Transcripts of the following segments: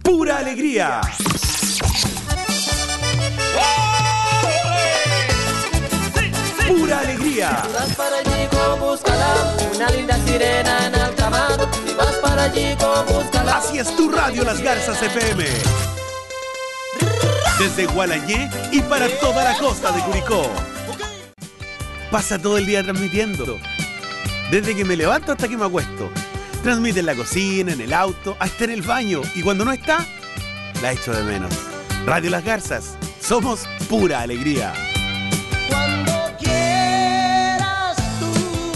pura alegría. Pura alegría. Si vas para allí, búscala, una linda sirena en alta mar. Si vas para allí, búscala. Así es tu radio Las Garzas FM. Desde Gualañé y para toda la costa de Curicó. Pasa todo el día transmitiendo. Desde que me levanto hasta que me acuesto. Transmite en la cocina, en el auto, hasta en el baño. Y cuando no está, la echo de menos. Radio Las Garzas. Somos pura alegría. Cuando quieras tú.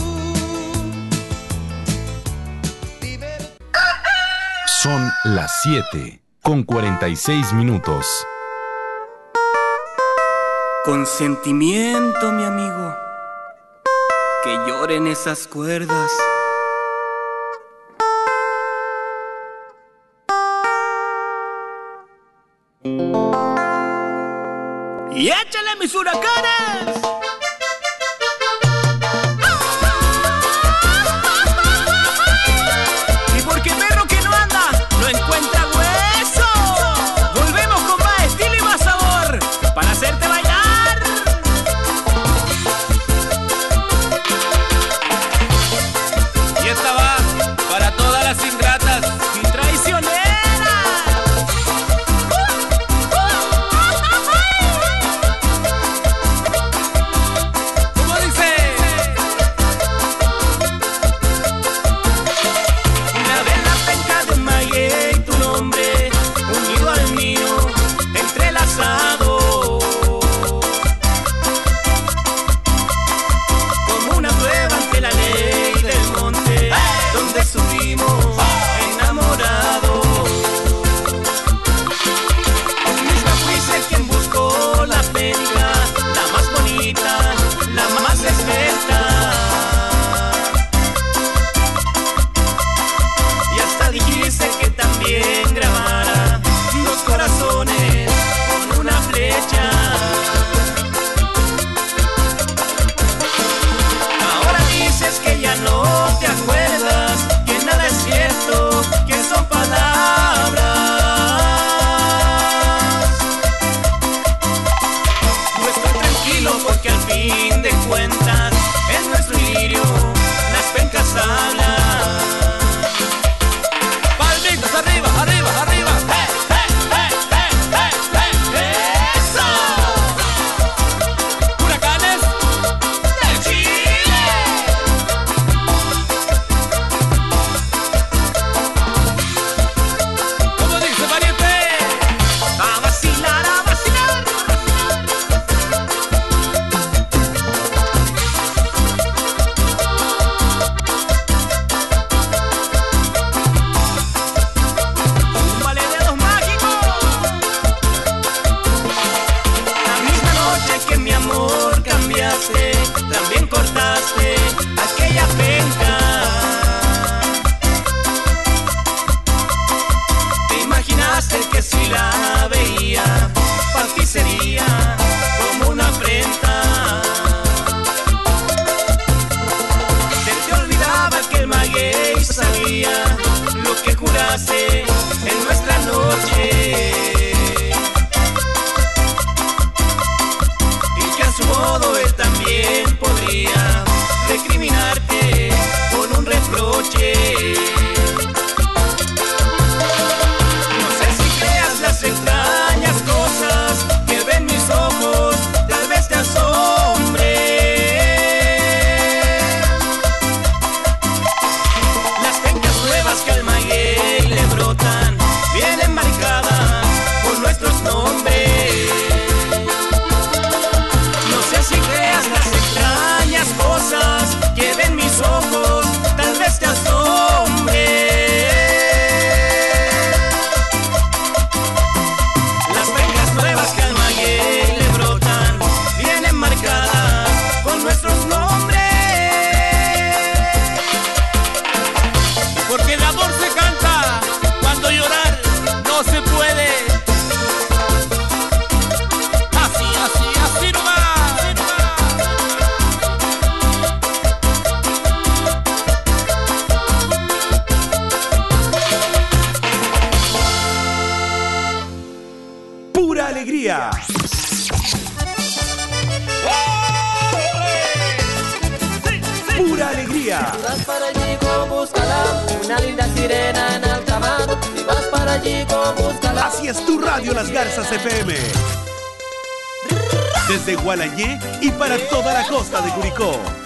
Son las 7:46. Con sentimiento, mi amigo, que lloren esas cuerdas. ¡Y échale mis huracanes! Y porque perro que no anda, no encuentra hueso. Volvemos con más estilo y más sabor para hacerte bailar. Y esta va para todas las ingratas y traicioneras. Las pencas nuevas que al maguey le brotan. pura alegría. Pura alegría. Si vas para allí con búscala, una linda sirena en alta mar. Si vas para allí con búscala. Así es tu radio Las Garzas FM. Desde Gualañé y para toda la costa de Curicó.